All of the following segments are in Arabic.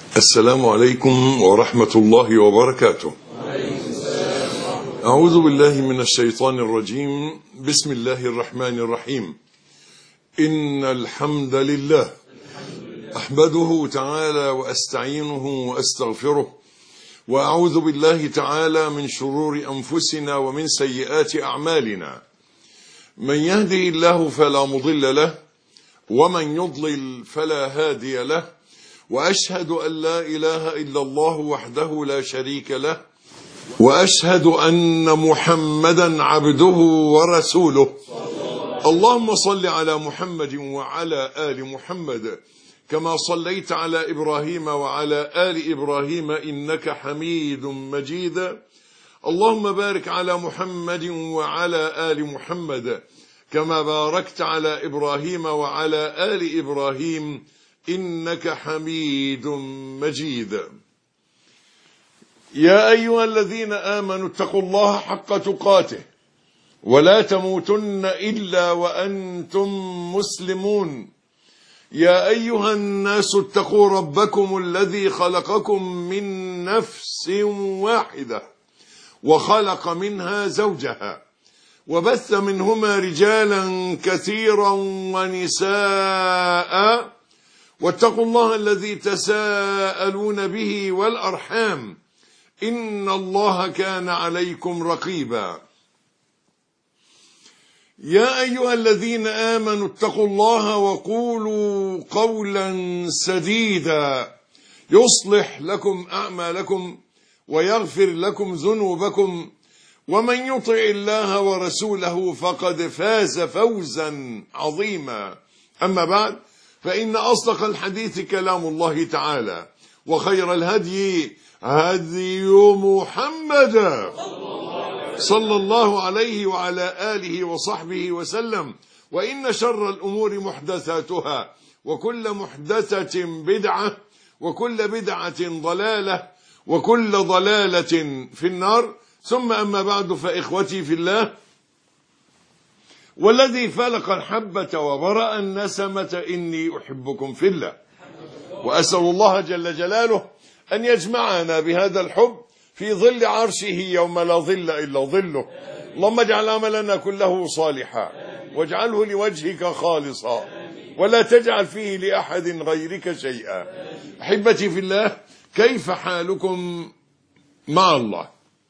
السلام عليكم ورحمة الله وبركاته. أعوذ بالله من الشيطان الرجيم. بسم الله الرحمن الرحيم. إن الحمد لله أحمده تعالى وأستعينه وأستغفره، وأعوذ بالله تعالى من شرور أنفسنا ومن سيئات أعمالنا. من يهده الله فلا مضل له، ومن يضلل فلا هادي له، وأشهد أن لا إله إلا الله وحده لا شريك له، وأشهد أن محمدا عبده ورسوله. اللهم صل على محمد وعلى آل محمد كما صليت على إبراهيم وعلى آل إبراهيم إنك حميد مجيد. اللهم بارك على محمد وعلى آل محمد كما باركت على إبراهيم وعلى آل إبراهيم إنك حميد مجيد. يا أيها الذين آمنوا اتقوا الله حق تقاته ولا تموتن إلا وأنتم مسلمون. يا أيها الناس اتقوا ربكم الذي خلقكم من نفس واحدة وخلق منها زوجها وبث منهما رجالا كثيرا ونساء، واتقوا الله الذي تساءلون به والأرحام إن الله كان عليكم رقيبا. يا أيها الذين آمنوا اتقوا الله وقولوا قولا سديدا يصلح لكم أعمالكم ويغفر لكم ذنوبكم، ومن يطع الله ورسوله فقد فاز فوزا عظيما. أما بعد، فإن أصدق الحديث كلام الله تعالى، وخير الهدي هدي محمد صلى الله عليه وعلى آله وصحبه وسلم، وإن شر الأمور محدثاتها، وكل محدثة بدعة، وكل بدعة ضلالة، وكل ضلالة في النار. ثم أما بعد، فإخوتي في الله، والذي فلق الحبة وبرأ النسمة إني أحبكم في الله، وأسأل الله جل جلاله أن يجمعنا بهذا الحب في ظل عرشه يوم لا ظل إلا ظله. اللهم اجعل عملنا كله صالحا، واجعله لوجهك خالصا، ولا تجعل فيه لأحد غيرك شيئا. أحبتي في الله، كيف حالكم مع الله؟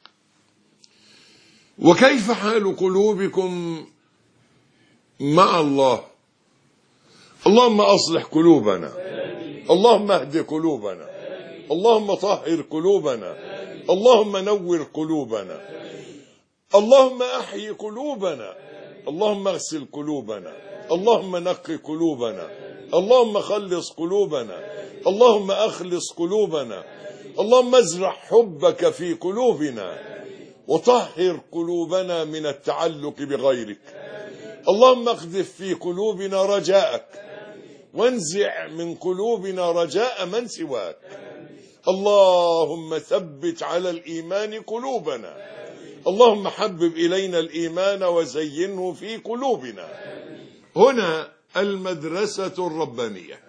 وكيف حال قلوبكم مع الله؟ اللهم أصلح قلوبنا، اللهم اهد قلوبنا، اللهم طهر قلوبنا، اللهم نور قلوبنا، اللهم أحيي قلوبنا، اللهم اغسل قلوبنا، اللهم نقي قلوبنا، اللهم خلص قلوبنا، اللهم أخلص قلوبنا، اللهم ازرع حبك في قلوبنا، وطهر قلوبنا من التعلق بغيرك. اللهم اقذف في قلوبنا رجاءك، وانزع من قلوبنا رجاء من سواك. اللهم ثبت على الإيمان قلوبنا، اللهم حبب إلينا الإيمان وزينه في قلوبنا. هنا المدرسة الربانية،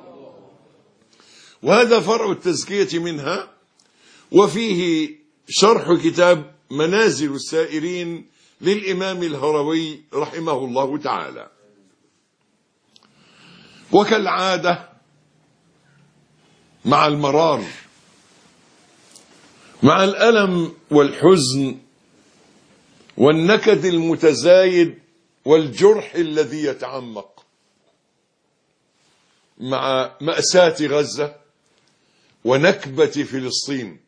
وهذا فرع التزكية منها، وفيه شرح كتاب منازل السائرين للإمام الهروي رحمه الله تعالى. وكالعادة مع المرار، مع الألم والحزن والنكد المتزايد والجرح الذي يتعمق، مع مأساة غزة ونكبة فلسطين،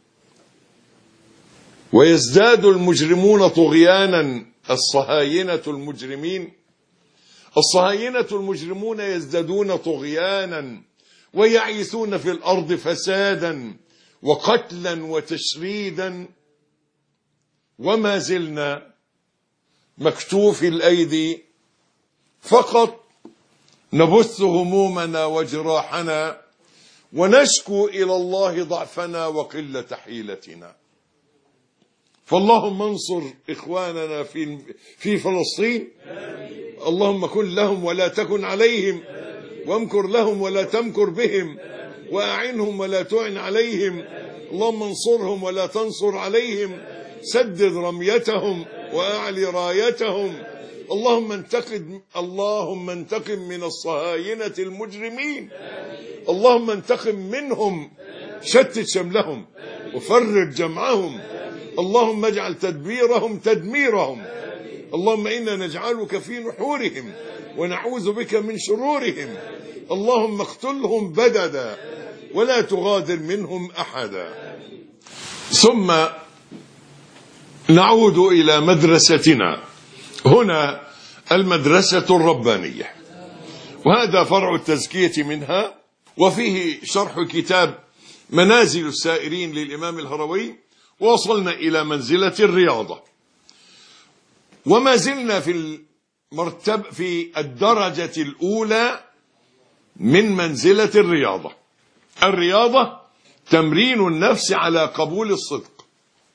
ويزداد المجرمون طغيانا. الصهاينة المجرمون يزدادون طغيانا، ويعيثون في الأرض فسادا وقتلا وتشريدا، وما زلنا مكتوف الأيدي، فقط نبث همومنا وجراحنا، ونشكو إلى الله ضعفنا وقلة حيلتنا. فاللهم انصر إخواننا في فلسطين، اللهم كن لهم ولا تكن عليهم، وامكر لهم ولا تمكر بهم، وأعنهم ولا تعن عليهم، اللهم انصرهم ولا تنصر عليهم، سدد رميتهم وأعلي رايتهم. اللهم انتقم من الصهاينة المجرمين، اللهم انتقم منهم، شتت شملهم وفرق جمعهم، اللهم اجعل تدبيرهم تدميرهم. اللهم إنا نجعلك في نحورهم ونعوذ بك من شرورهم. اللهم اقتلهم بددا ولا تغادر منهم أحدا. ثم نعود إلى مدرستنا هنا، المدرسة الربانية، وهذا فرع التزكية منها، وفيه شرح كتاب منازل السائرين للإمام الهروي، ووصلنا إلى منزلة الرياضة، وما زلنا في الدرجة الأولى من منزلة الرياضة. الرياضة تمرين النفس على قبول الصدق،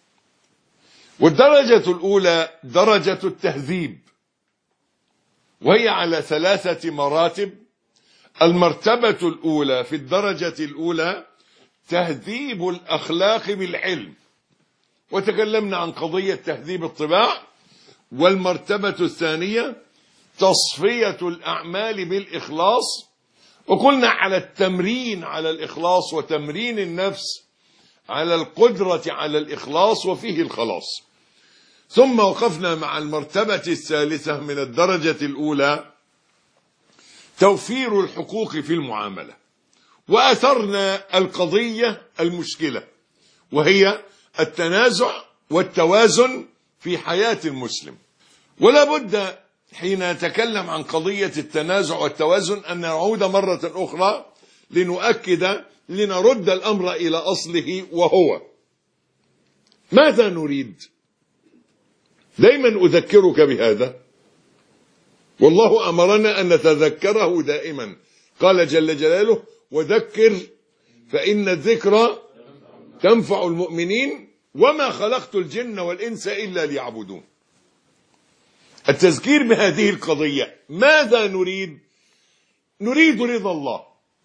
والدرجة الأولى درجة التهذيب، وهي على 3 مراتب. المرتبة الأولى في الدرجة الأولى تهذيب الأخلاق بالعلم، وتكلمنا عن قضية تهذيب الطباع. والمرتبة الثانية تصفية الأعمال بالإخلاص، وقلنا على التمرين على الإخلاص وتمرين النفس على القدرة على الإخلاص وفيه الخلاص. ثم وقفنا مع المرتبة الثالثة من الدرجة الأولى توفير الحقوق في المعاملة، وأثرنا القضية المشكلة، وهي التنازع والتوازن في حياة المسلم. ولا بد حين نتكلم عن قضية التنازع والتوازن أن نعود مرة أخرى لنؤكد، لنرد الأمر إلى أصله، وهو ماذا نريد؟ دائما أذكرك بهذا، والله أمرنا أن نتذكره دائما. قال جل جلاله: وذكر فإن الذكرى تنفع المؤمنين وما خلقت الجن والإنس إلا ليعبدون. التذكير بهذه القضية. ماذا نريد؟ نريد رضا الله،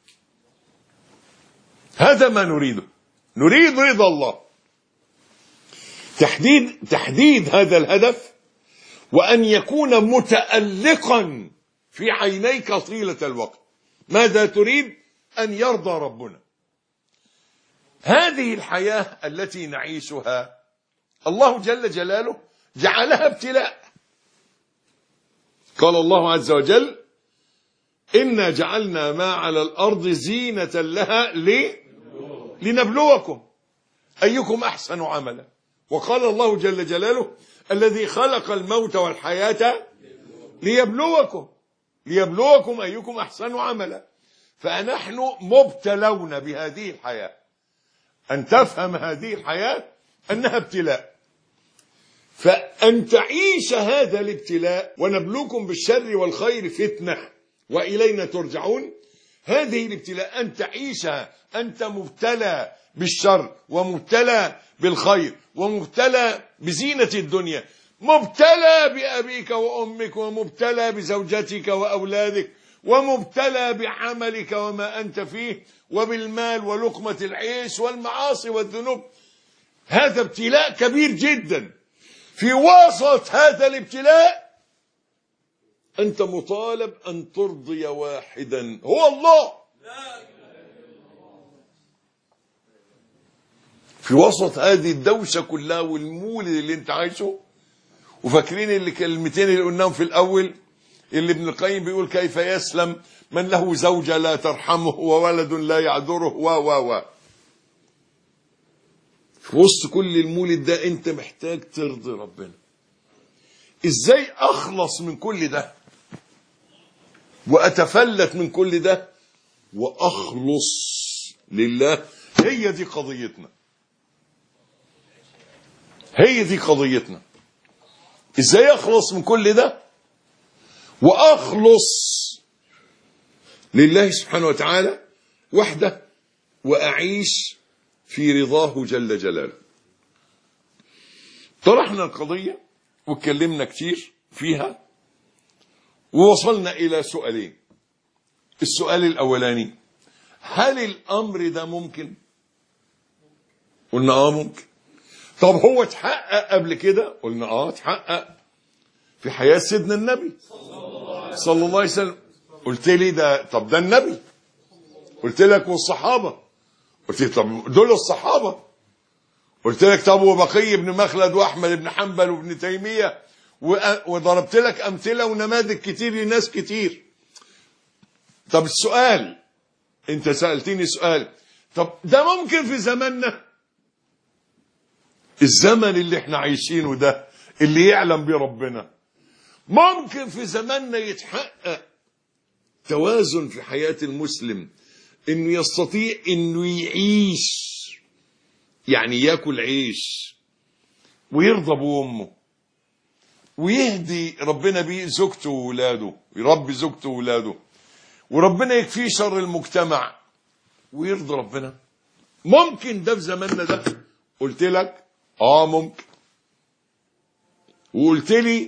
هذا ما نريده، نريد رضا الله. تحديد هذا الهدف، وأن يكون متألقا في عينيك طيلة الوقت. ماذا تريد؟ أن يرضى ربنا. هذه الحياة التي نعيشها الله جل جلاله جعلها ابتلاء. قال الله عز وجل: إنا جعلنا ما على الأرض زينة لها لنبلوكم أيكم أحسن عملا. وقال الله جل جلاله: الذي خلق الموت والحياة ليبلوكم أيكم أحسن عملا. فنحن مبتلون بهذه الحياة. أن تفهم هذه الحياة أنها ابتلاء، فأن تعيش هذا الابتلاء. ونبلوكم بالشر والخير فتنة وإلينا ترجعون. هذه الابتلاء أن تعيشها أنت مبتلى بالشر ومبتلى بالخير ومبتلى بزينة الدنيا، مبتلى بأبيك وأمك، ومبتلى بزوجتك وأولادك، ومبتلى بعملك وما أنت فيه، وبالمال ولقمة العيش والمعاصي والذنوب. هذا ابتلاء كبير جدا. في وسط هذا الابتلاء أنت مطالب أن ترضي واحدا، هو الله. في وسط هذه الدوشة كلها والمولد اللي انت عايشه، وفاكرين الكلمتين اللي قلناهم في الأول، اللي ابن القيم بيقول: كيف يسلم من له زوجة لا ترحمه وولد لا يعذره و في وسط كل المولد ده انت محتاج ترضي ربنا. ازاي اخلص من كل ده واتفلت من كل ده واخلص لله؟ هي دي قضيتنا، هي دي قضيتنا. ازاي اخلص من كل ده واخلص لله سبحانه وتعالى وحده، واعيش في رضاه جل جلاله. طرحنا القضية واتكلمنا كتير فيها، ووصلنا إلى سؤالين. السؤال الأولاني: هل الأمر ده ممكن؟ قلنا ممكن. طب هو اتحقق قبل كده؟ قلنا اتحقق في حياة سيدنا النبي صلى الله عليه وسلم. قلت لي ده، طب ده النبي. قلت لك والصحابة. قلت لي طب دول الصحابة. قلت لك طب وبقي بن مخلد واحمد بن حنبل وابن تيمية، وضربت لك امثله ونماذج كتير لناس كتير. طب السؤال، انت سألتني سؤال، طب ده ممكن في زماننا؟ الزمن اللي احنا عايشينه ده اللي يعلم بيه ربنا، ممكن في زماننا يتحقق توازن في حياة المسلم، انه يستطيع انه يعيش، يعني ياكل عيش ويرضى بأمه ويهدي ربنا بيه زوجته وولاده، ويربي زوجته وولاده، وربنا يكفيه شر المجتمع ويرضي ربنا؟ ممكن ده في زماننا ده؟ قلت لك ممكن. وقلت لي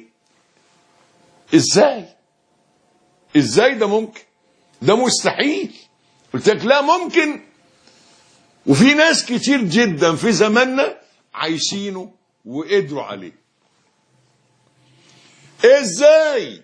ازاي ده ممكن؟ ده مستحيل. قلت لك لا ممكن، وفي ناس كتير جدا في زماننا عايشينه وقدروا عليه. ازاي؟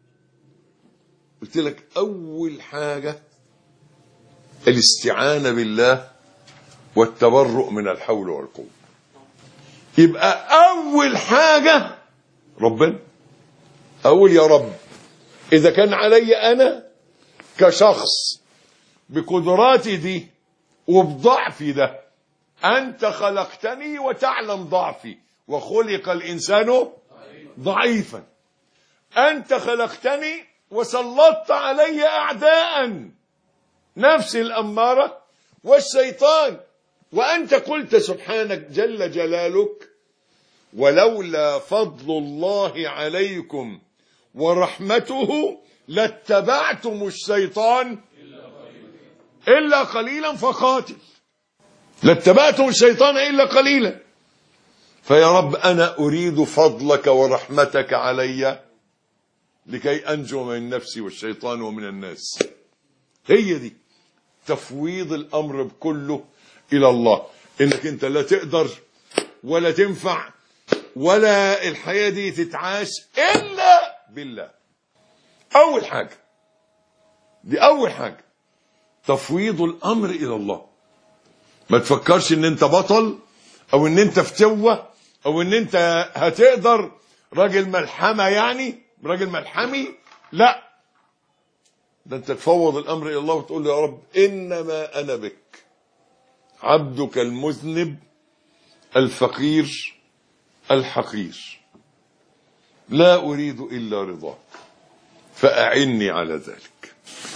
قلت لك اول حاجة الاستعانة بالله والتبرؤ من الحول والقوة. يبقى اول حاجة ربنا. اقول يا رب اذا كان علي انا كشخص بقدراتي دي وبضعفي ده، انت خلقتني وتعلم ضعفي، وخلق الانسان ضعيفا. انت خلقتني وسلطت علي اعداء، نفسي الاماره والشيطان، وانت قلت سبحانك جل جلالك ولولا فضل الله عليكم ورحمته لاتبعتم الشيطان إلا قليلا فقاتل. لاتبعتم الشيطان إلا قليلا. فيا رب أنا أريد فضلك ورحمتك علي لكي أنجو من نفسي والشيطان ومن الناس. هي دي تفويض الأمر بكله إلى الله، إنك أنت لا تقدر ولا تنفع ولا الحياة دي تتعاش إلا بالله. أول حاجة دي، أول حاجة تفويض الأمر إلى الله. ما تفكرش إن أنت بطل أو إن أنت فتوة أو إن أنت هتقدر، راجل ملحمة، يعني راجل ملحمي. لا، ده أنت تفوض الأمر إلى الله وتقول له يا رب إنما أنا بك عبدك المذنب الفقير الحقير، لا أريد إلا رضاك فأعني على ذلك.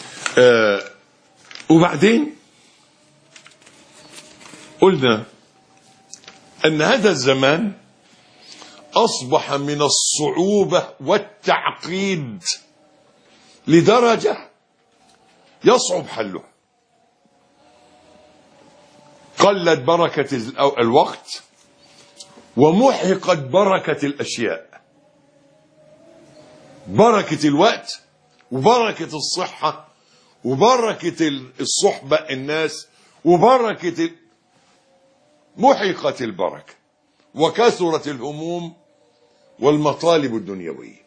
وبعدين قلنا أن هذا الزمان أصبح من الصعوبة والتعقيد لدرجة يصعب حلها. قلت بركة الوقت ومحقت بركة الأشياء. بركة الوقت وبركة الصحة وبركة الصحبة الناس وبركة محقت البركة، وكثرت الهموم والمطالب الدنيوية.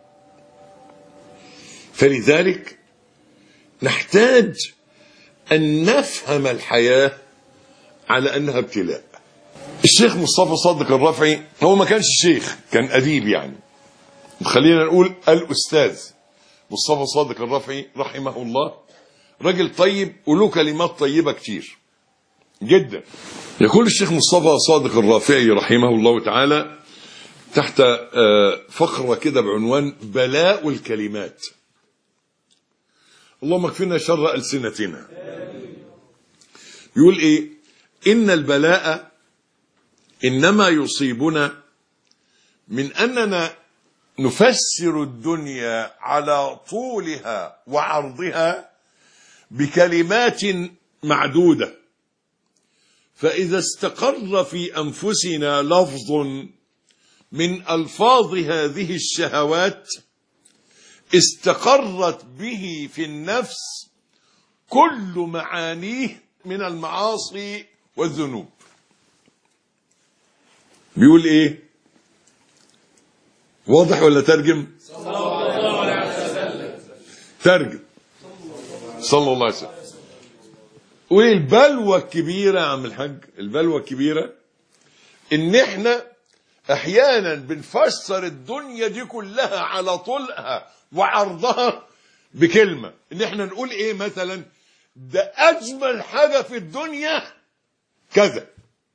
فلذلك نحتاج أن نفهم الحياة على أنها ابتلاء. الشيخ مصطفى صادق الرافعي، هو ما كانش شيخ، كان أديب، يعني خلينا نقول الأستاذ مصطفى صادق الرافعي رحمه الله، رجل طيب وله كلمات طيبة كتير جدا. يقول الشيخ مصطفى صادق الرافعي رحمه الله تعالى تحت فقرة كده بعنوان بلاء الكلمات. اللهم اكفنا شر ألسنتنا. يقول ايه؟ إن البلاء إنما يصيبنا من أننا نفسر الدنيا على طولها وعرضها بكلمات معدودة، فإذا استقر في أنفسنا لفظ من ألفاظ هذه الشهوات استقرت به في النفس كل معانيه من المعاصي والذنوب. بيقول ايه؟ واضح ولا ترجم؟ صلى الله عليه وسلم. ترجم. صلى الله عليه وسلم. والبلوى الكبيرة يا عم الحاج، البلوى الكبيرة ان احنا احيانا بنفسر الدنيا دي كلها على طولها وعرضها بكلمة. ان احنا نقول ايه مثلا؟ ده اجمل حاجة في الدنيا كذا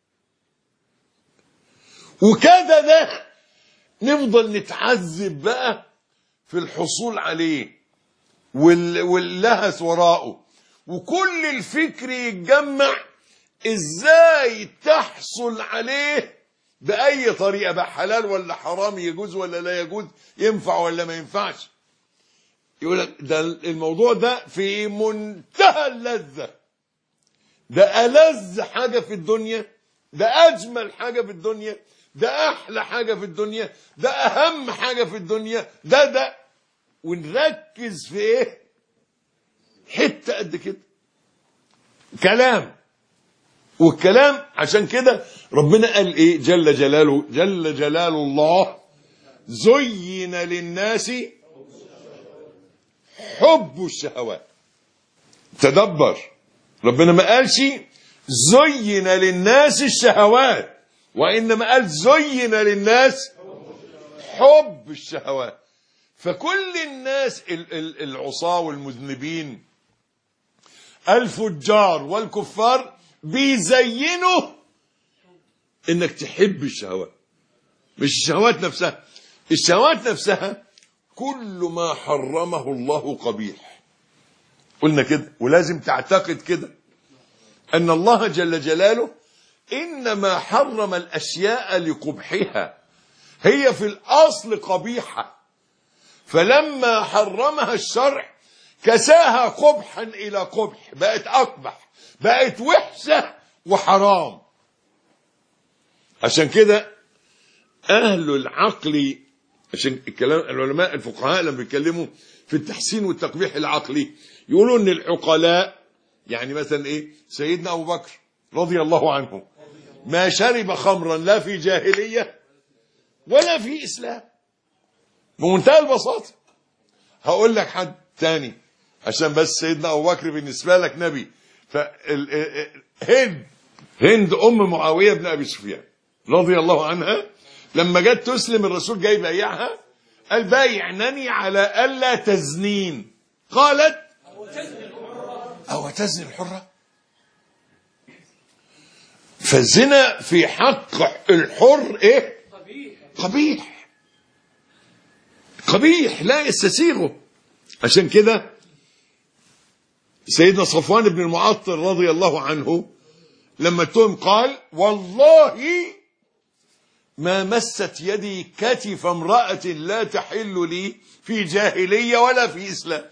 وكذا، ده نفضل نتعذب بقى في الحصول عليه واللهث وراءه، وكل الفكر يتجمع ازاي تحصل عليه بأي طريقة بقى، حلال ولا حرام، يجوز ولا لا يجوز، ينفع ولا ما ينفعش. يقول لك ده الموضوع ده في منتهى اللذة، ده ألذ حاجة في الدنيا، ده أجمل حاجة في الدنيا، ده أحلى حاجة في الدنيا، ده أهم حاجة في الدنيا، ده ونركز في إيه؟ حتة قد كده كلام. والكلام عشان كده ربنا قال إيه جل جلاله، جل جلال الله: زين للناس حب الشهوات. تدبر، ربنا ما قالش زين للناس الشهوات، وإنما قال زين للناس حب الشهوات. فكل الناس العصاة والمذنبين الفجار والكفار بيزينوا انك تحب الشهوات، مش الشهوات نفسها. الشهوات نفسها كل ما حرمه الله قبيح، قلنا كده، ولازم تعتقد كده ان الله جل جلاله انما حرم الاشياء لقبحها، هي في الاصل قبيحة، فلما حرمها الشرع كساها قبحا الى قبح، بقت اقبح، بقت وحشة وحرام. عشان كده اهل العقل، عشان الكلام العلماء الفقهاء لما بيتكلموا في التحسين والتقبيح العقلي يقولوا ان العقلاء، يعني مثلا ايه، سيدنا ابو بكر رضي الله عنه ما شرب خمرا لا في جاهلية ولا في اسلام، بمنتهى البساطة. هقول لك حد تاني عشان بس سيدنا ابو بكر بالنسبة لك نبي. هند ام معاوية بن ابي سفيان رضي الله عنها لما جت تسلم الرسول جاي بايعها، قال بايعنني على الا تزنين. قالت او تزني الحرة؟ فالزنا في حق الحر ايه؟ قبيح، قبيح لا يستسيغه. عشان كده سيدنا صفوان بن المعطل رضي الله عنه لما اتهم قال والله ما مست يدي كتف امرأة لا تحل لي في جاهلية ولا في إسلام.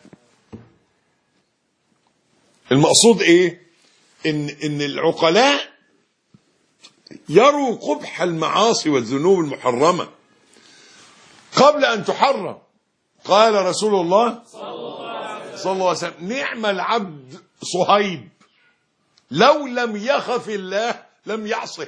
المقصود ايه؟ ان العقلاء يروا قبح المعاصي والذنوب المحرمة قبل ان تحرم. قال رسول الله صلى الله عليه وسلم نعم العبد صهيب لو لم يخف الله لم يعصه.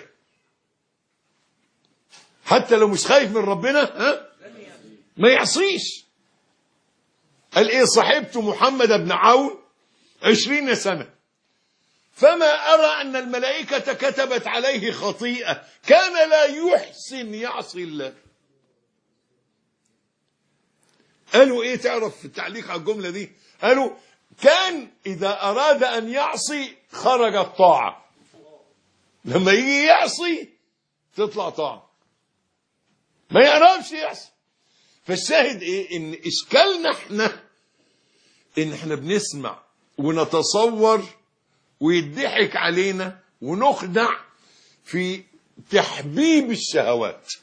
حتى لو مش خايف من ربنا ما يعصيش. قال ايه؟ صحبت محمد بن عون 20 سنة فما أرى أن الملائكة كتبت عليه خطيئة، كان لا يحسن يعصي الله. قالوا ايه؟ تعرف في التعليق على الجملة دي قالوا كان إذا أراد أن يعصي خرج الطاعة، لما يجي يعصي تطلع طاعة، ما يعرفش يعصي. فالشاهد ايه؟ ان اشكالنا احنا ان احنا بنسمع ونتصور ويضحك علينا ونخدع في تحبيب الشهوات.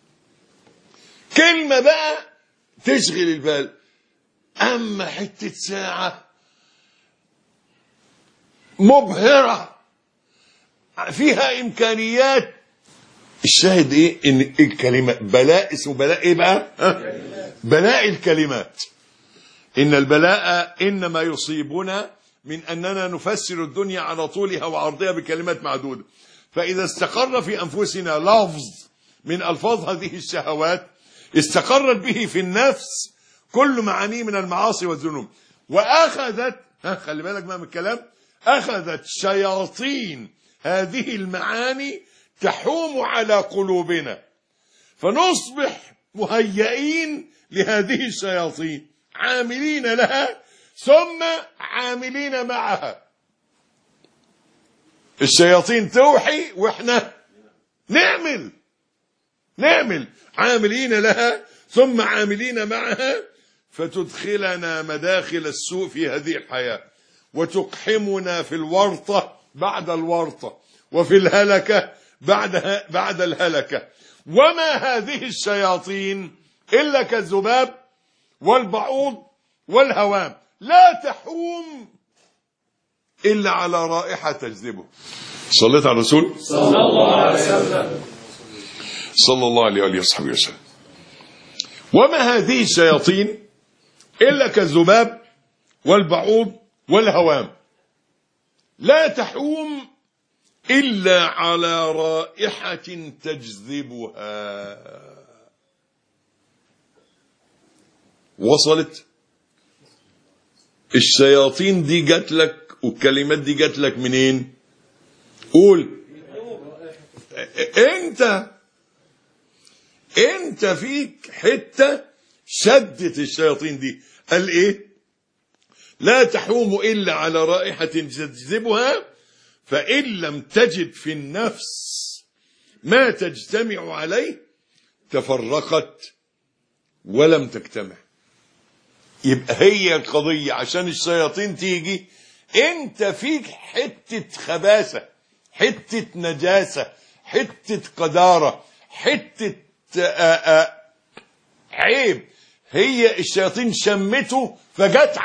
كلمة بقى تشغل البال، اما حتة ساعة مبهرة فيها امكانيات. الشاهد ايه؟ ان الكلمة بلاء، اسمه بلاء ايه بقى؟ بلاء الكلمات. ان البلاء انما يصيبنا من أننا نفسر الدنيا على طولها وعرضها بكلمات معدودة. فإذا استقر في أنفسنا لفظ من ألفاظ هذه الشهوات استقرت به في النفس كل معانيه من المعاصي والذنوب، وأخذت خلي بالك بقى من الكلام، أخذت شياطين هذه المعاني تحوم على قلوبنا، فنصبح مهيئين لهذه الشياطين عاملين لها ثم عاملين معها. الشياطين توحي واحنا نعمل عاملين لها ثم عاملين معها، فتدخلنا مداخل السوء في هذه الحياة، وتقحمنا في الورطة بعد الورطة، وفي الهلكة بعد الهلكة. وما هذه الشياطين إلا كالذباب والبعوض والهوام، لا تحوم إلا على رائحة تجذبه. صليت على الرسول صلى الله عليه وسلم. صلى الله عليه وآله وصحبه وسلم. وما هذه الشياطين إلا كالذباب والبعوض والهوام، لا تحوم إلا على رائحة تجذبها. وصلت؟ الشياطين دي جات لك والكلمات دي جات لك منين؟ قول. انت فيك حتة شدت الشياطين دي. قال ايه؟ لا تحوم إلا على رائحة تجذبها، فإن لم تجد في النفس ما تجتمع عليه تفرقت ولم تجتمع. يبقى هي القضية عشان الشياطين تيجي انت فيك حتة خباثة، حتة نجاسة، حتة قدارة، حتة عيب. هي الشياطين شمته فجت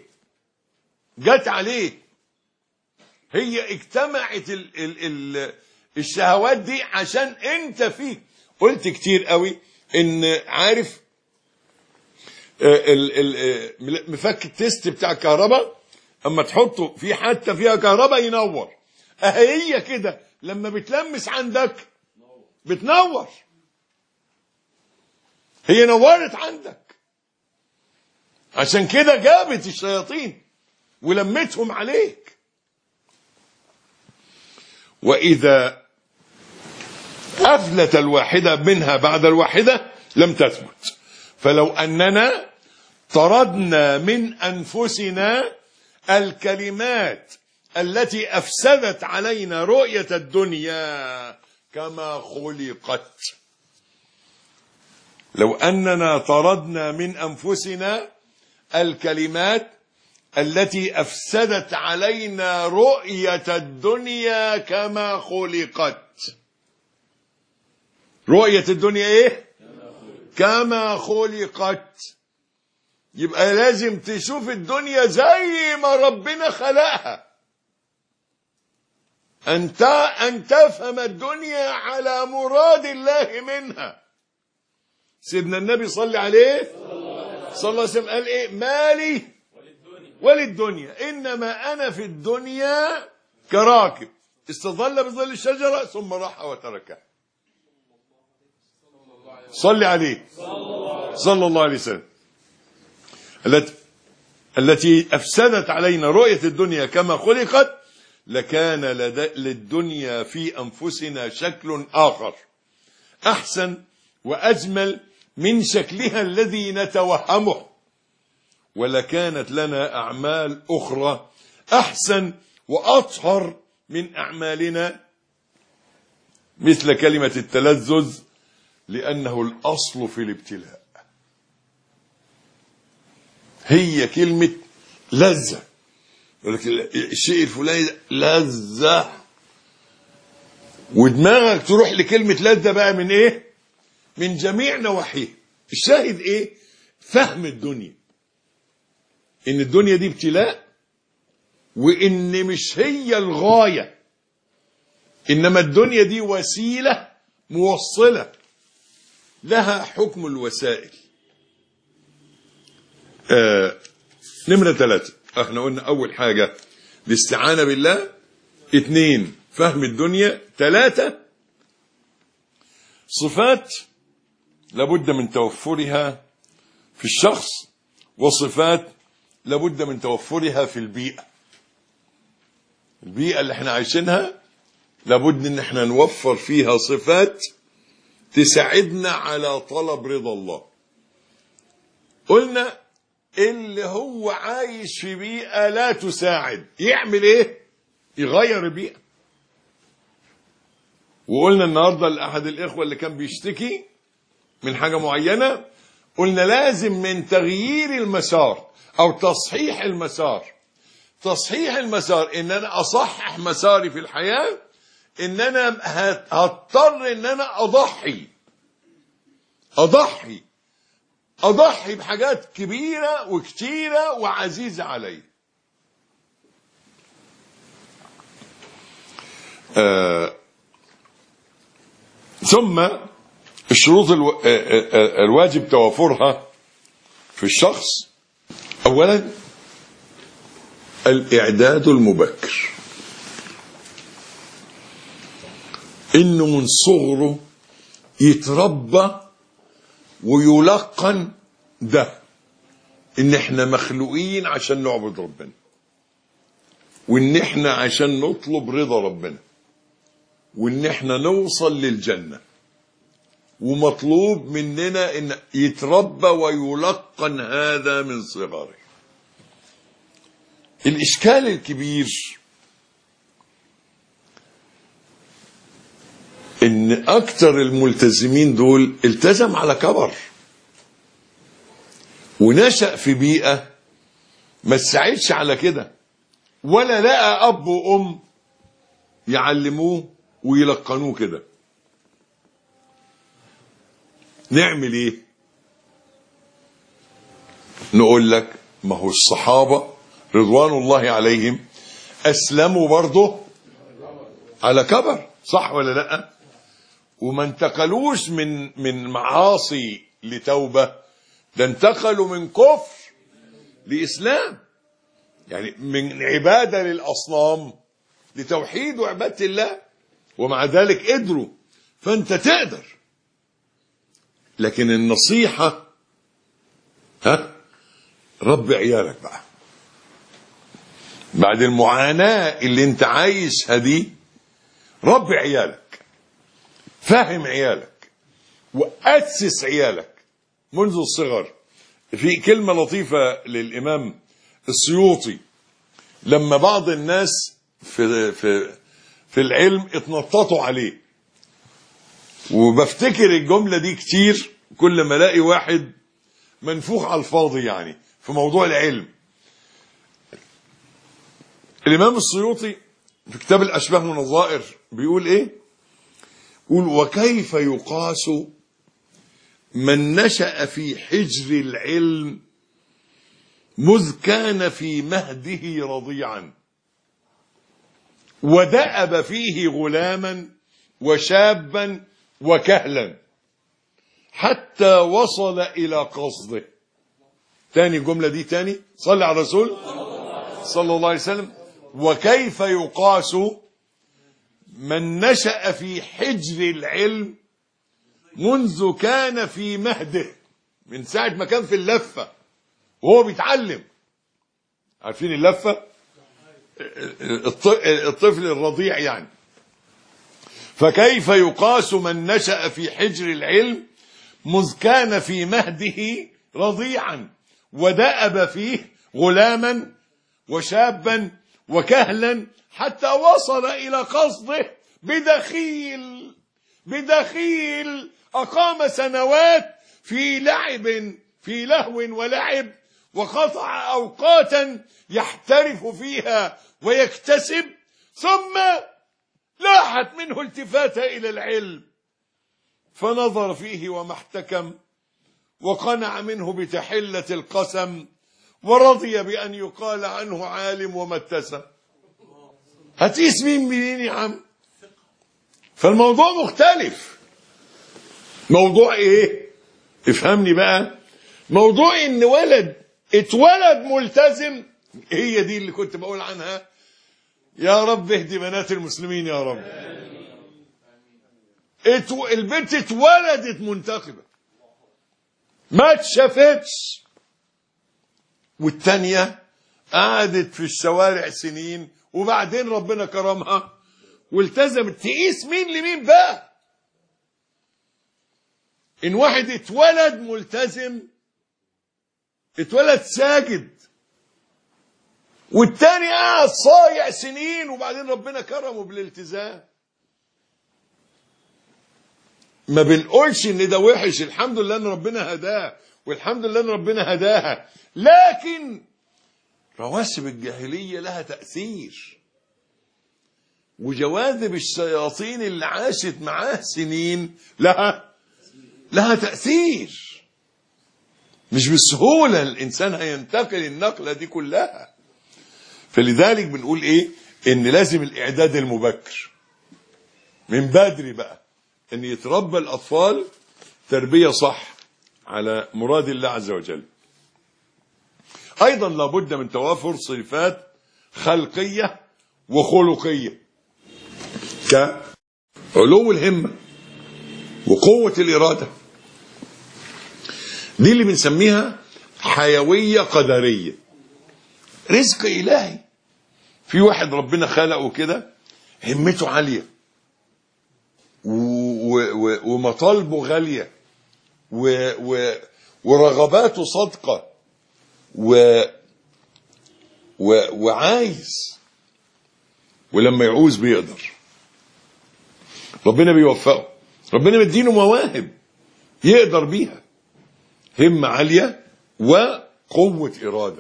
عليه. هي اجتمعت الشهوات دي عشان انت فيك. قلت كتير قوي ان عارف مفك التست بتاع الكهرباء اما تحطه في حتة فيها كهرباء ينور. هي كده لما بتلمس عندك بتنور. هي نورت عندك، عشان كده جابت الشياطين ولمتهم عليك. وإذا أفلت الواحدة منها بعد الواحدة لم تثبت. فلو أننا طردنا من أنفسنا الكلمات التي أفسدت علينا رؤية الدنيا كما خلقت، لو أننا طردنا من أنفسنا الكلمات التي أفسدت علينا رؤية الدنيا كما خلقت. رؤية الدنيا إيه؟ كما خلقت. يبقى لازم تشوف الدنيا زي ما ربنا خلقها، أن تفهم الدنيا على مراد الله منها. سيدنا النبي صلى عليه صلى الله عليه وسلم قال إيه؟ مالي وللدنيا إنما أنا في الدنيا كراكب استظل بظل الشجرة ثم راح وتركها. صلي عليه صلى الله عليه وسلم. التي أفسدت علينا رؤية الدنيا كما خلقت لكان للدنيا في أنفسنا شكل آخر أحسن وأجمل من شكلها الذي نتوهمه، ولكانت لنا أعمال أخرى أحسن وأطهر من أعمالنا، مثل كلمة التلذذ، لأنه الأصل في الابتلاء. هي كلمة لذة، الشيء الفلاني لذة، ودماغك تروح لكلمة لذة بقى من إيه؟ من جميع نواحيه. الشاهد إيه؟ فهم الدنيا، إن الدنيا دي ابتلاء، وإن مش هي الغاية، إنما الدنيا دي وسيلة موصلة لها حكم الوسائل. نمرة 3 احنا قلنا أول حاجة الاستعانة بالله. 2 فهم الدنيا. 3 صفات لابد من توفرها في الشخص، وصفات لابد من توفرها في البيئة. البيئة اللي احنا عايشينها لابد ان احنا نوفر فيها صفات تساعدنا على طلب رضا الله. قلنا اللي هو عايش في بيئة لا تساعد يعمل ايه؟ يغير البيئة. وقلنا النهاردة لأحد الإخوة اللي كان بيشتكي من حاجة معينة، قلنا لازم من تغيير المسار أو تصحيح المسار. تصحيح المسار إن أنا أصحح مساري في الحياة، إن أنا هضطر إن أنا أضحي بحاجات كبيرة وكتيرة وعزيزة علي. ثم الشروط الواجب توافرها في الشخص. أولا الإعداد المبكر، إنه من صغره يتربى ويلقن ده إن إحنا مخلوقين عشان نعبد ربنا، وإن إحنا عشان نطلب رضا ربنا، وإن إحنا نوصل للجنة، ومطلوب مننا إن يتربى ويلقن هذا من صغره. الإشكال الكبير إن أكتر الملتزمين دول التزم على كبر، ونشأ في بيئة ما تساعدش على كده، ولا لقى أب وأم يعلموه ويلقنوه كده. نعمل ايه؟ نقول لك ما هو الصحابة رضوان الله عليهم أسلموا برضه على كبر، صح ولا لا؟ وما انتقلوش من معاصي لتوبة، ده انتقلوا من كفر لإسلام، يعني من عبادة للأصنام لتوحيد وعبادة الله، ومع ذلك قدروا. فأنت تقدر، لكن النصيحة ربي عيالك بقى بعد المعاناة اللي انت عايشها دي. ربي عيالك، فهم عيالك، وأسس عيالك منذ الصغر. في كلمة لطيفة للإمام السيوطي لما بعض الناس في العلم اتنططوا عليه، وبفتكر الجملة دي كتير كل ما الاقي واحد منفوخ على الفاضي يعني في موضوع العلم. الإمام السيوطي في كتاب الأشباه والنظائر بيقول إيه؟ يقول: وكيف يقاس من نشأ في حجر العلم مذ كان في مهده رضيعا، ودأب فيه غلاما وشابا وكهلا، حتى وصل إلى قصده. تاني الجملة دي تاني، صلي على الرسول صلى الله عليه وسلم. وكيف يقاس من نشأ في حجر العلم منذ كان في مهده، من ساعة ما كان في اللفة وهو بيتعلم. عارفين اللفة؟ الطفل الرضيع يعني. فكيف يقاس من نشأ في حجر العلم مذ كان في مهده رضيعا ودأب فيه غلاما وشابا وكهلا حتى وصل إلى قصده بدخيل أقام سنوات في لهو ولعب، وقطع أوقاتا يحترف فيها ويكتسب، ثم لاحت منه التفاتة إلى العلم فنظر فيه وما احتكم، وقنع منه بتحلة القسم، ورضي بأن يقال عنه عالم وما اتسم. هتقيس مين يا عم؟ فالموضوع مختلف. موضوع ايه؟ افهمني بقى. موضوع ان ولد اتولد ملتزم، هي دي اللي كنت بقول عنها يا رب اهدي بنات المسلمين يا رب. البنت اتولدت منتقبة ما اتشافتش، والتانية قعدت في الشوارع سنين وبعدين ربنا كرمها والتزمت. تقيس مين لمين بقى؟ ان واحد اتولد ملتزم، اتولد ساجد، والتاني قعد صايع سنين وبعدين ربنا كرمه بالالتزام. ما بنقولش ان ده وحش، الحمد لله ان ربنا هداه والحمد لله ان ربنا هداها، لكن رواسب الجاهلية لها تأثير، وجواذب الشياطين اللي عاشت معاه سنين لها تأثير. مش بالسهولة الإنسان هينتقل النقلة دي كلها. فلذلك بنقول إيه؟ إن لازم الإعداد المبكر من بدري بقى، إن يتربى الأطفال تربية صح على مراد الله عز وجل. أيضا لابد من توافر صفات خلقية وخلقية كعلو الهمة وقوة الإرادة، دي اللي بنسميها حيوية قدرية، رزق إلهي. في واحد ربنا خلقه كده همته عالية ومطالبه غالية ورغباته صادقة وعايز، ولما يعوز بيقدر، ربنا بيوفقه، ربنا مدينه مواهب يقدر بيها، همة عالية وقوة إرادة.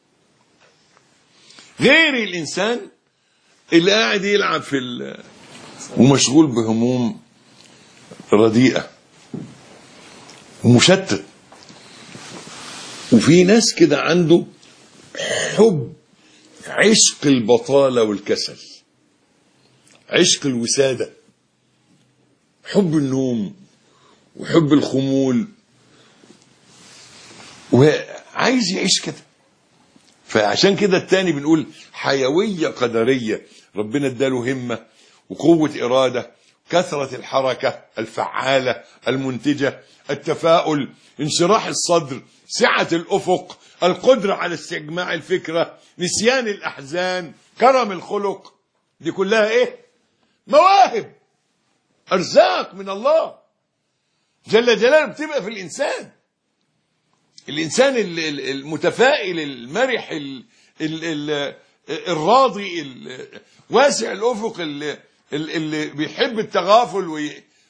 غير الإنسان اللي قاعد يلعب ومشغول بهموم رديئة ومشتت. وفي ناس كده عنده عشق البطالة والكسل، عشق الوسادة، حب النوم وحب الخمول، وعايز يعيش كده. فعشان كده التاني بنقول حيوية قدرية، ربنا اداله همة وقوة إرادة، كثرة الحركة الفعالة المنتجة، التفاؤل، انشراح الصدر، سعة الأفق، القدرة على استجماع الفكرة، نسيان الأحزان، كرم الخلق. دي كلها إيه؟ مواهب، أرزاق من الله جل جلاله بتبقى في الإنسان المتفائل المرح الراضي واسع الأفق اللي بيحب التغافل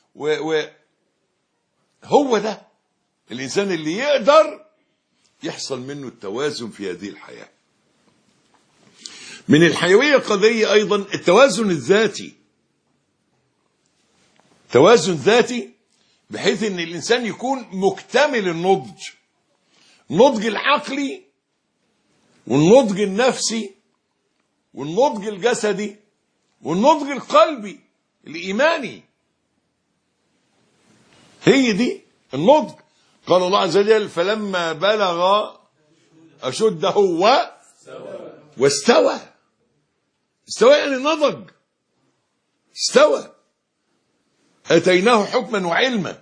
هو ده الإنسان اللي يقدر يحصل منه التوازن في هذه الحياة. من الحيوية القضية أيضا التوازن الذاتي، توازن ذاتي بحيث أن الإنسان يكون مكتمل النضج، النضج العقلي والنضج النفسي والنضج الجسدي والنضج القلبي الإيماني. هي دي النضج. قال الله عز وجل فلما بلغ أشده واستوى. استوى يعني نضج، استوى، أتيناه حكما وعلما.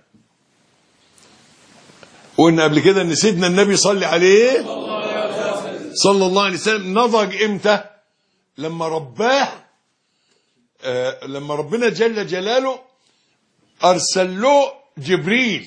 قلنا قبل كده ان سيدنا النبي صلى الله عليه وسلم نضج امتى؟ لما رباه، لما ربنا جل جلاله ارسل له جبريل،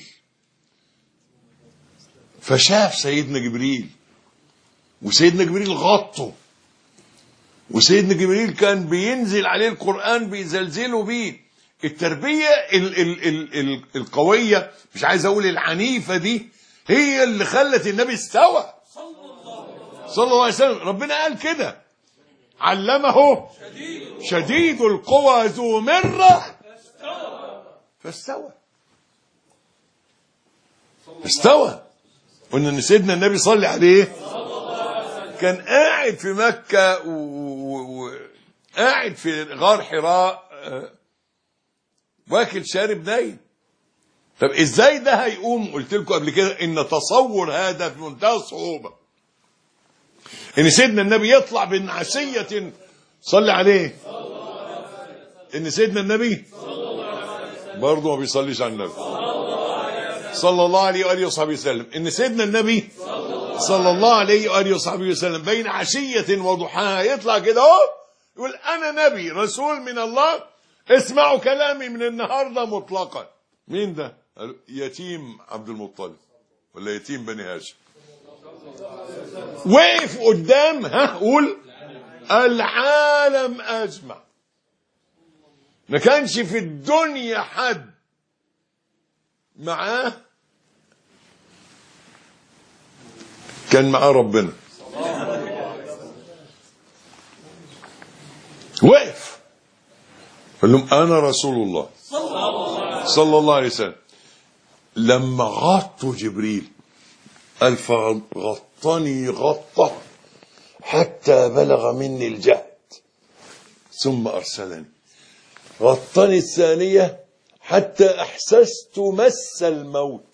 فشاف سيدنا جبريل، وسيدنا جبريل غطه، وسيدنا جبريل كان بينزل عليه القرآن بيزلزله بيه. التربية القوية، مش عايز اقول العنيفة دي، هي اللي خلت النبي استوى صلى الله عليه وسلم. ربنا قال كده علمه شديد القوى ذو مرة فاستوى. قلنا ان سيدنا النبي صلى عليه كان قاعد في مكة وقاعد في غار حراء واكل شارب نايم. طب ازاي ده هيقوم؟ قلت لكم قبل كده ان تصور هذا في منتهى الصعوبة، ان سيدنا النبي يطلع بين عشية صلي عليه. ان سيدنا النبي برضه ما بيصليش على النبي صلى الله عليه واله وصحبه وسلم. ان سيدنا النبي صلى الله عليه واله وصحبه وسلم بين عشيه وضحاها يطلع كده اهو يقول انا نبي رسول من الله، اسمعوا كلامي من النهارده مطلقا. مين ده؟ يتيم عبد المطلب ولا يتيم بني هاشم. وقف قدام قول العالم اجمع. ما كانش في الدنيا حد معاه كان معاه ربنا. وقف قال لهم انا رسول الله صلى الله عليه وسلم. لما غطوا جبريل قال فغطني غطة حتى بلغ مني الجهد ثم أرسلني. غطني الثانية حتى أحسست مس الموت.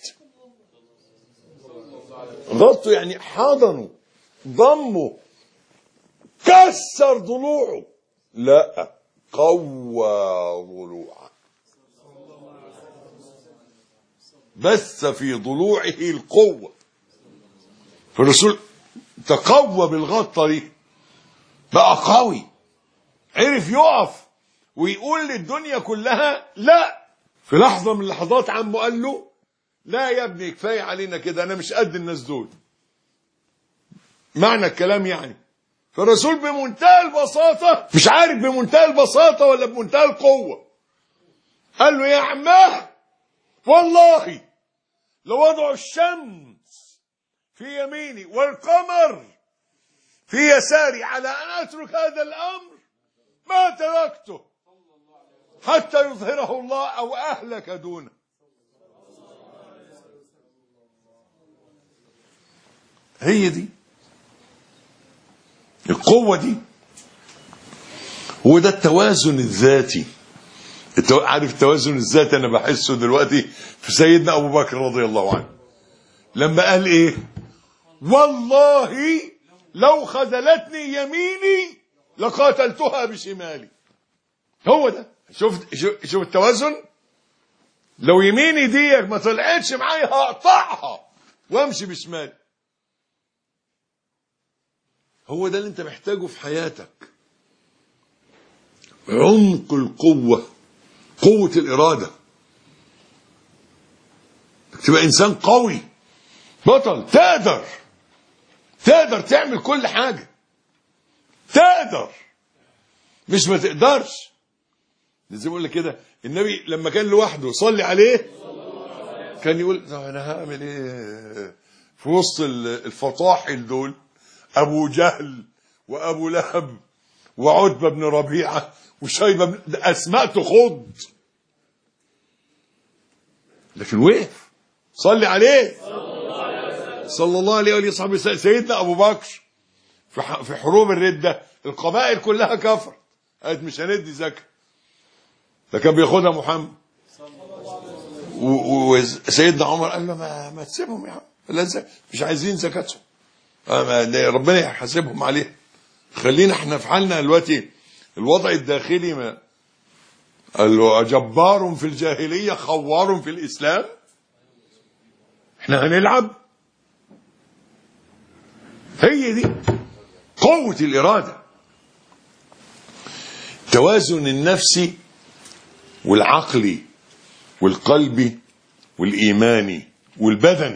غطوا يعني حضنوا ضموا كسر ضلوعه، لا قوى ضلوعه، بث في ضلوعه القوة. فالرسول تقوى بالغطة دي بقى قوي، عرف يقف ويقول للدنيا كلها لا. في لحظة من اللحظات عمه قال له لا يا ابني كفاية علينا كده، انا مش قد الناس دول. معنى الكلام يعني. فالرسول بمنتهى البساطة، مش عارف بمنتهى البساطة ولا بمنتهى القوة، قال له يا عماه والله لو وضعوا الشمس في يميني والقمر في يساري على أن أترك هذا الأمر ما تركته حتى يظهره الله أو أهلك دونه. هي دي القوة دي، وده التوازن الذاتي. عارف التوازن الذاتي أنا بحسه دلوقتي في سيدنا أبو بكر رضي الله عنه لما قال إيه والله لو خذلتني يميني لقاتلتها بشمالي. هو ده. شوف التوازن. لو يميني دي ما طلعتش معايا هقطعها وامشي بشمالي. هو ده اللي انت محتاجه في حياتك، عمق القوة، قوة الإرادة. تبقى إنسان قوي بطل، تقدر تعمل كل حاجة، تقدر مش ما تقدرش. زي ما اقول لك كده النبي لما كان لوحده صلي عليه كان يقول طب انا هعمل ايه في وسط الفطاحل دول، ابو جهل وابو لهب وعتبة بن ربيعة وشيبة بن اسماء تخض، لكن وقف صلي عليه صلى الله عليه وآله وصحبه وسلم. سيدنا ابو بكر في حروب الردة القبائل كلها كفر، قالت مش هندي زكاة، ده كان بياخدها محمد. وسيدنا عمر قال له ما تسيبهم يا عم، لا مش عايزين زكاتهم، ربنا يحاسبهم عليها، خلينا احنا في حالنا دلوقتي. الوضع الداخلي ما قال له جبار في الجاهلية خوار في الإسلام، احنا هنلعب. هي دي قوة الإرادة، توازن النفسي والعقلي والقلبي والإيماني والبدني.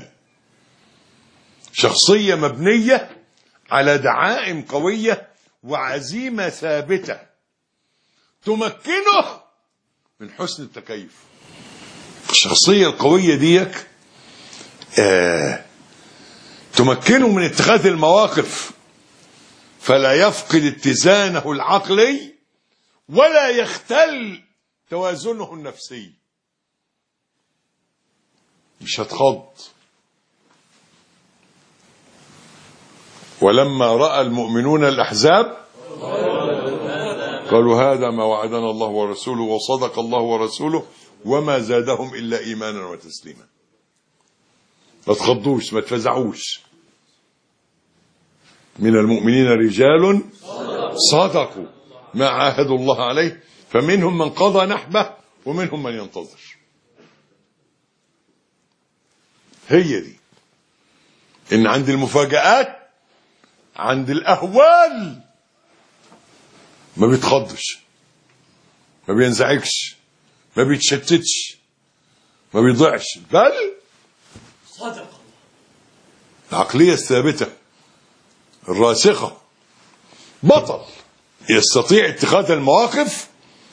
شخصية مبنية على دعائم قوية وعزيمة ثابتة تمكنه من حسن التكيف. الشخصية القوية ديك تمكنه من اتخاذ المواقف فلا يفقد اتزانه العقلي ولا يختل توازنه النفسي. مش هتخض. ولما رأى المؤمنون الأحزاب قالوا هذا ما وعدنا الله ورسوله وصدق الله ورسوله وما زادهم إلا إيمانا وتسليما. ما تخضوش، ما تفزعوش. من المؤمنين رجال صدقوا ما عاهدوا الله عليه، فمنهم من قضى نحبه ومنهم من ينتظر. هي دي إن عند المفاجآت، عند الأهوال، ما بيتخضش، ما بينزعجش، ما بيتشتتش، ما بيضيعش، بل صدق. العقلية الثابتة الراسخة، بطل يستطيع اتخاذ المواقف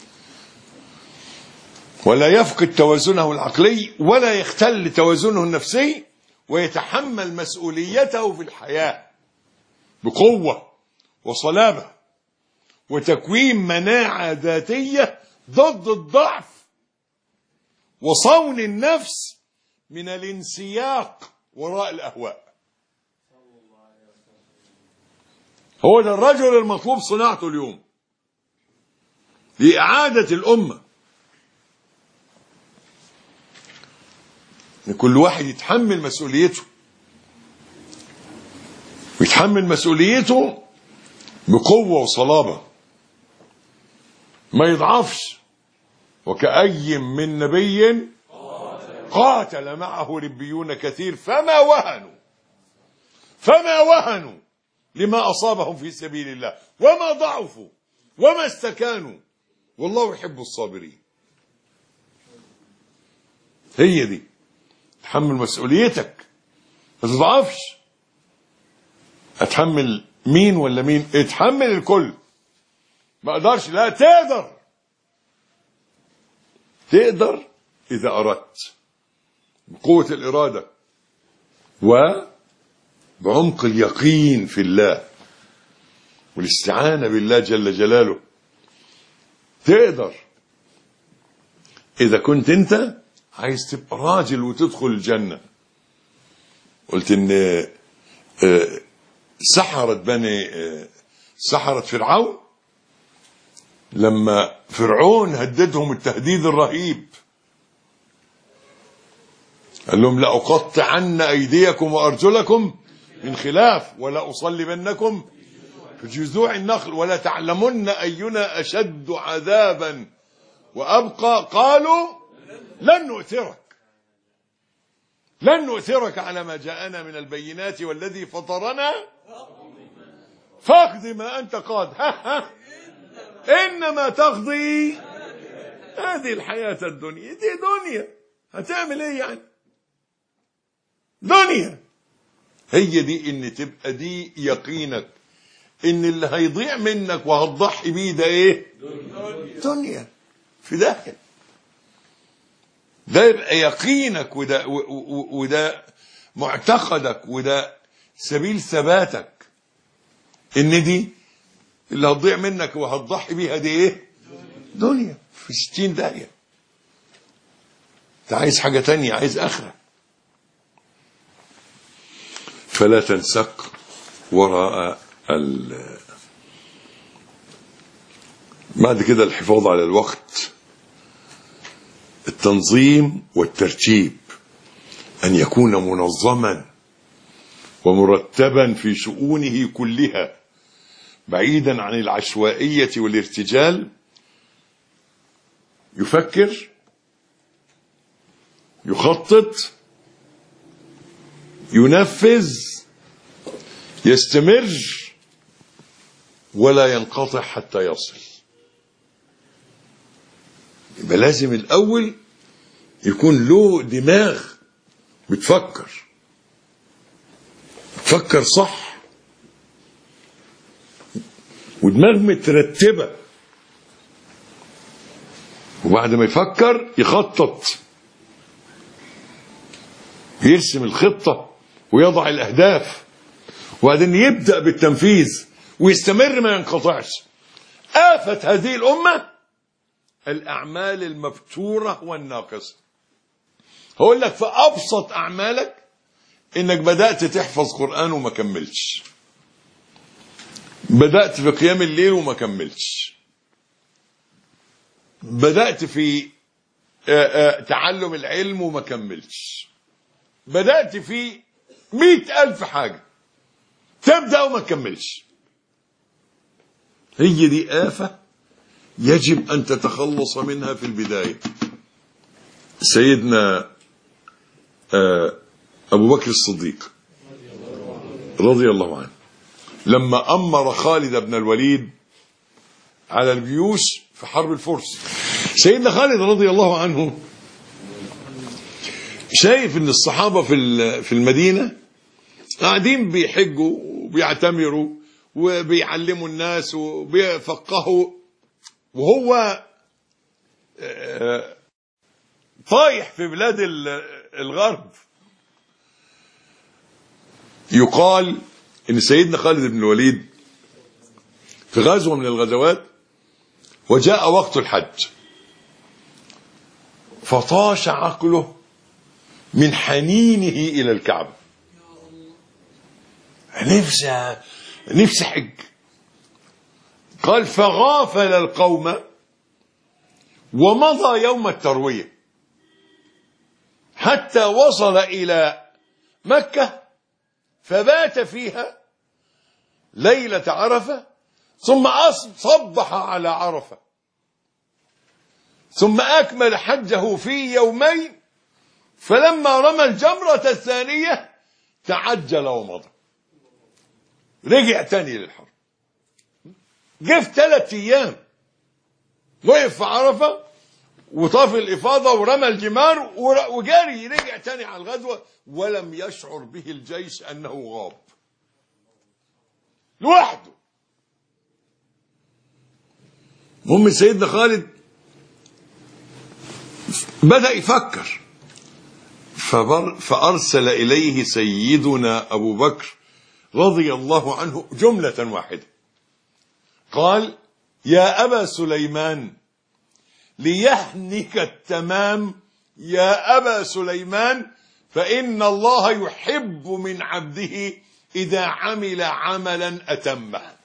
ولا يفقد توازنه العقلي ولا يختل توازنه النفسي، ويتحمل مسؤوليته في الحياة بقوة وصلابة وتكوين مناعة ذاتية ضد الضعف وصون النفس من الانسياق وراء الأهواء. هو ده الرجل المطلوب صناعته اليوم لإعادة الأمة، إن كل واحد يتحمل مسؤوليته، ويتحمل مسؤوليته بقوة وصلابة، ما يضعفش. وكأي من نبي قاتل معه ربيون كثير فما وهنوا لما أصابهم في سبيل الله وما ضعفوا وما استكانوا والله يحب الصابرين. هي دي، تحمل مسؤوليتك، ما تضعفش. اتحمل مين ولا مين؟ اتحمل الكل. ما اقدرش، لا، تقدر اذا اردت بقوة الارادة وبعمق اليقين في الله والاستعانة بالله جل جلاله. تقدر اذا كنت انت عايز تبقى راجل وتدخل الجنة. قلت ان سحرة فرعون لما فرعون هددهم التهديد الرهيب، قال لهم لأقطعن أيديكم وأرجلكم من خلاف ولا أصلبنكم في جذوع النخل ولا تعلمن أينا أشد عذابا وأبقى. قالوا لن نؤثرك على ما جاءنا من البينات والذي فطرنا فاقض ما أنت قاض إنما تقضي هذه الحياة الدنيا. دي دنيا، هتعمل ايه يعني؟ دنيا. هي دي، ان تبقى دي يقينك ان اللي هيضيع منك وهتضحي بيه ده ايه؟ دنيا. في داخل ده يبقى يقينك، وده معتقدك، وده سبيل ثباتك، ان دي اللي هتضيع منك وهتضحي بيها دي ايه؟ دنيا. في 60 داهية. انت عايز حاجة تانية، عايز آخرة. فلا تنسق وراء بعد كده الحفاظ على الوقت، التنظيم والترتيب، أن يكون منظما ومرتبا في شؤونه كلها بعيدا عن العشوائية والارتجال. يفكر، يخطط، ينفذ، يستمر ولا ينقطع حتى يصل. يبقى لازم الأول يكون له دماغ بتفكر صح، ودماغ مترتبة، وبعد ما يفكر يخطط، يرسم الخطة ويضع الأهداف، وبعدين يبدأ بالتنفيذ ويستمر ما ينقطعش. آفة هذه الأمة الأعمال المفتورة والناقصة. هقول لك في أبسط أعمالك إنك بدأت تحفظ قرآن وما كملتش، بدأت في قيام الليل وما كملتش، بدأت في تعلم العلم وما كملتش، بدأت في 100,000 حاجة، تبدأ وما تكملش. هي دي آفة يجب أن تتخلص منها في البداية. سيدنا أبو بكر الصديق رضي الله عنه لما أمر خالد بن الوليد على الجيوش في حرب الفرس، سيدنا خالد رضي الله عنه شايف ان الصحابة في المدينة قاعدين بيحجوا وبيعتمروا وبيعلموا الناس وبيفقهوا، وهو طايح في بلاد الغرب. يقال ان سيدنا خالد بن الوليد في غزوة من الغزوات وجاء وقت الحج فطاش عقله من حنينه إلى الكعبة، نفسي حج. قال فغافل القوم ومضى يوم التروية حتى وصل إلى مكة فبات فيها ليلة عرفة، ثم صبح على عرفة، ثم أكمل حجه في يومين، فلما رمى الجمرة الثانية تعجل ومضى، رجع تاني للحرم. جه في 3 أيام وقف في عرفة وطاف الإفاضة ورمى الجمار وجاري، رجع تاني على الغزوة ولم يشعر به الجيش أنه غاب لوحده. المهم سيدنا خالد بدأ يفكر، فأرسل إليه سيدنا أبو بكر رضي الله عنه جملة واحدة، قال يا أبا سليمان ليهنك التمام، يا أبا سليمان فإن الله يحب من عبده إذا عمل عملا أتمه.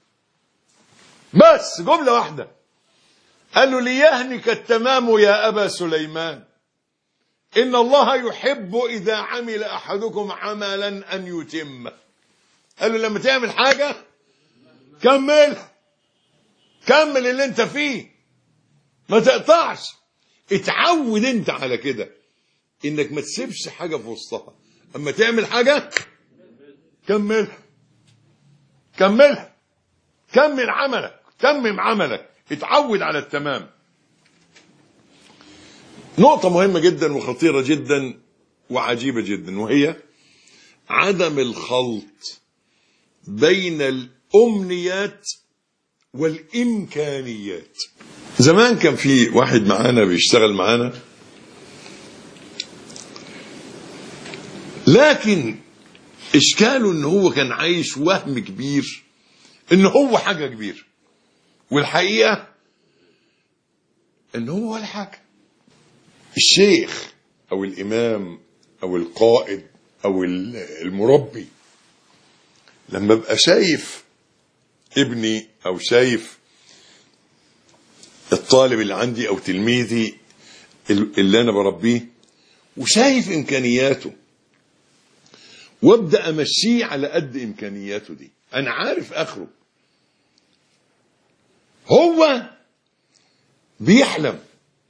بس جملة واحدة، قال له ليهنك التمام يا أبا سليمان، إن الله يحب إذا عمل أحدكم عملا أن يتمه. قال له لما تعمل حاجة كملها، كمل اللي انت فيه، ما تقطعش. اتعود انت على كده انك ما تسيبش حاجة في وسطها، اما تعمل حاجة كملها، كملها، كمل عملك، تمم عملك، اتعود على التمام. نقطة مهمة جدا وخطيرة جدا وعجيبة جدا، وهي عدم الخلط بين الأمنيات والإمكانيات. زمان كان في واحد معانا بيشتغل معانا، لكن إشكاله إن هو كان عايش وهم كبير إن هو حاجة كبيرة، والحقيقة إن هو ولا حاجة. الشيخ أو الإمام أو القائد أو المربي لما بقى شايف ابني أو شايف الطالب اللي عندي أو تلميذي اللي أنا بربيه وشايف إمكانياته، وابدأ أمشيه على قد إمكانياته دي، أنا عارف آخره. هو بيحلم،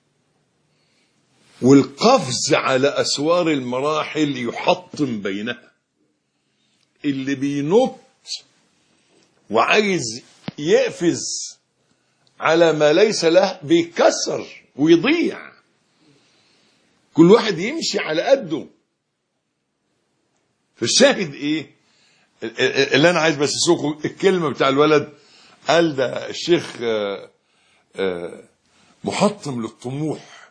والقفز على أسوار المراحل يحطم بينها. اللي بينط وعايز يقفز على ما ليس له بيكسر ويضيع. كل واحد يمشي على قده. فالشاهد ايه اللي انا عايز بس اسوقه؟ الكلمة بتاع الولد قال ده الشيخ محطم للطموح.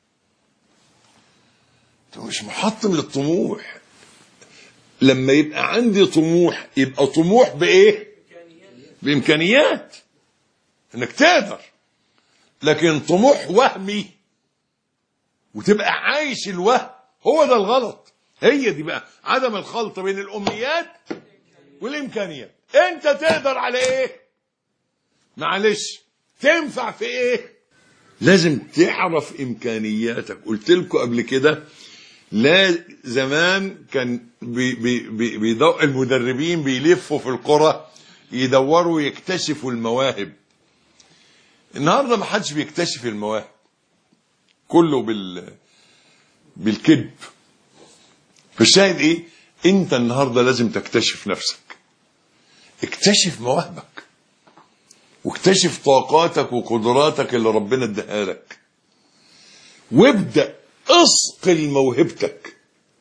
مش محطم للطموح. لما يبقى عندي طموح يبقى طموح بايه؟ بامكانيات، انك تقدر. لكن طموح وهمي وتبقى عايش الوهم، هو ده الغلط. هي دي بقى عدم الخلط بين الامنيات والامكانيات. انت تقدر على ايه؟ معلش تنفع في ايه؟ لازم تعرف امكانياتك. قلت لكم قبل كده، لا زمان كان المدربين بيلفوا في القرى يدوروا يكتشفوا المواهب. النهارده ما حدش بيكتشف المواهب، كله بالكذب. فالشاهد ايه؟ انت النهارده لازم تكتشف نفسك، اكتشف مواهبك واكتشف طاقاتك وقدراتك اللي ربنا اداها لك، وابدأ اصقل موهبتك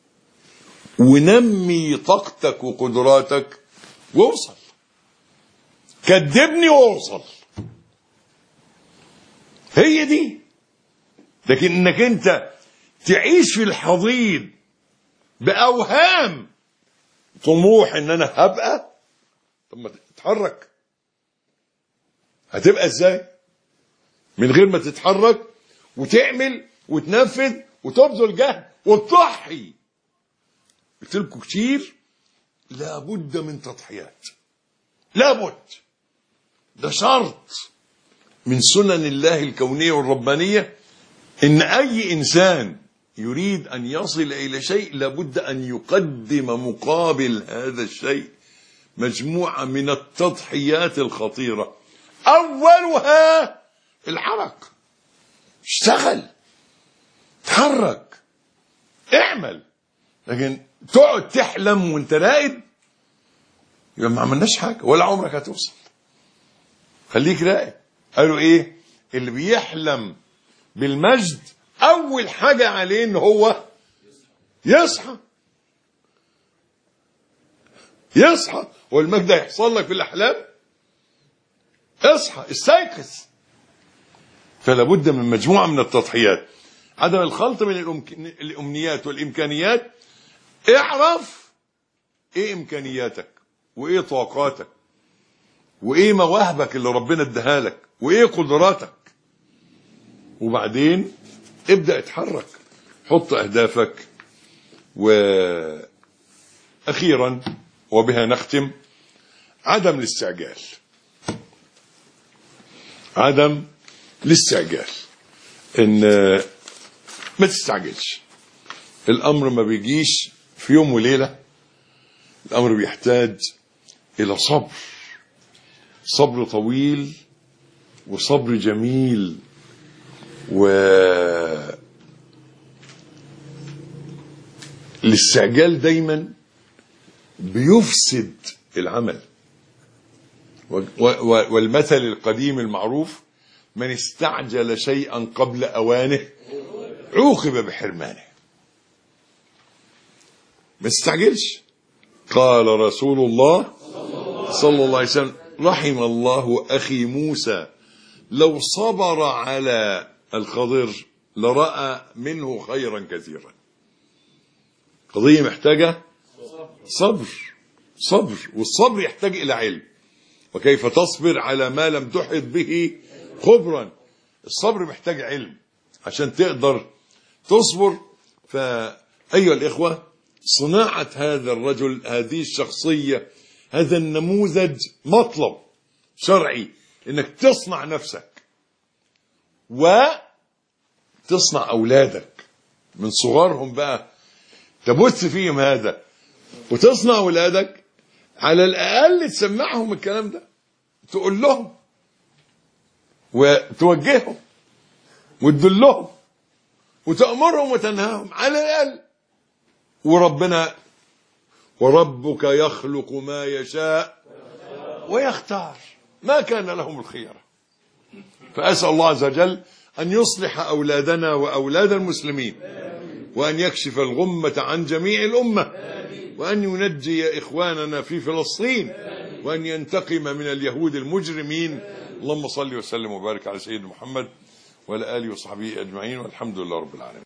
ونمي طاقتك وقدراتك واوصل. كدبني واوصل، هي دي. لكن انك انت تعيش في الحضيض بأوهام طموح ان انا هبقى، طب ما تتحرك. هتبقى ازاي من غير ما تتحرك وتعمل وتنفذ وتبذل جهد وتضحي؟ قلت لكم كتير، لابد من تضحيات، لابد، ده شرط من سنن الله الكونية والربانية. ان اي انسان يريد ان يصل الى شيء لابد ان يقدم مقابل هذا الشيء مجموعة من التضحيات الخطيرة، اولها العرق. اشتغل، تحرك، اعمل. لكن تقعد تحلم وانت راقد يبقى ما عملناش حاجة ولا عمرك هتوصل. خليك راقد. قالوا ايه؟ اللي بيحلم بالمجد اول حاجة عليه ان هو يصحى. يصحى. والمجد هيحصل لك في الاحلام؟ اصحى، استيقظ. فلا بد من مجموعة من التضحيات. عدم الخلط بين الامنيات والامكانيات. اعرف ايه امكانياتك وايه طاقاتك وايه مواهبك اللي ربنا اداها لك وايه قدراتك، وبعدين ابدأ اتحرك، حط اهدافك. واخيرا وبها نختم، عدم الاستعجال. عدم الاستعجال، ان ما تستعجلش. الامر ما بيجيش في يوم وليلة، الامر بيحتاج الى صبر، صبر طويل وصبر جميل. الاستعجال دايما بيفسد العمل. والمثل القديم المعروف: من استعجل شيئا قبل اوانه عوقب بحرمانه. ما تستعجلش. قال رسول الله صلى الله عليه وسلم: رحم الله اخي موسى لو صبر على الخضر لرأى منه خيرا كثيرا. قضية محتاجة صبر، صبر، والصبر يحتاج إلى علم. وكيف تصبر على ما لم تحط به خبرا؟ الصبر محتاج علم عشان تقدر تصبر. فأيها الإخوة، صناعة هذا الرجل، هذه الشخصية، هذا النموذج مطلب شرعي، إنك تصنع نفسك وتصنع أولادك من صغارهم بقى، تبث فيهم هذا، وتصنع أولادك على الأقل تسمعهم الكلام ده، تقول لهم وتوجههم وتدلهم وتأمرهم وتنهاهم على الأقل. وربنا: وربك يخلق ما يشاء ويختار، ما كان لهم الخيرة. فأسأل الله عز وجل أن يصلح أولادنا وأولاد المسلمين، وأن يكشف الغمة عن جميع الأمة، وأن ينجي إخواننا في فلسطين، وأن ينتقم من اليهود المجرمين. اللهم صل وسلم وبارك على سيدنا محمد وعلى آله وصحبه أجمعين، والحمد لله رب العالمين.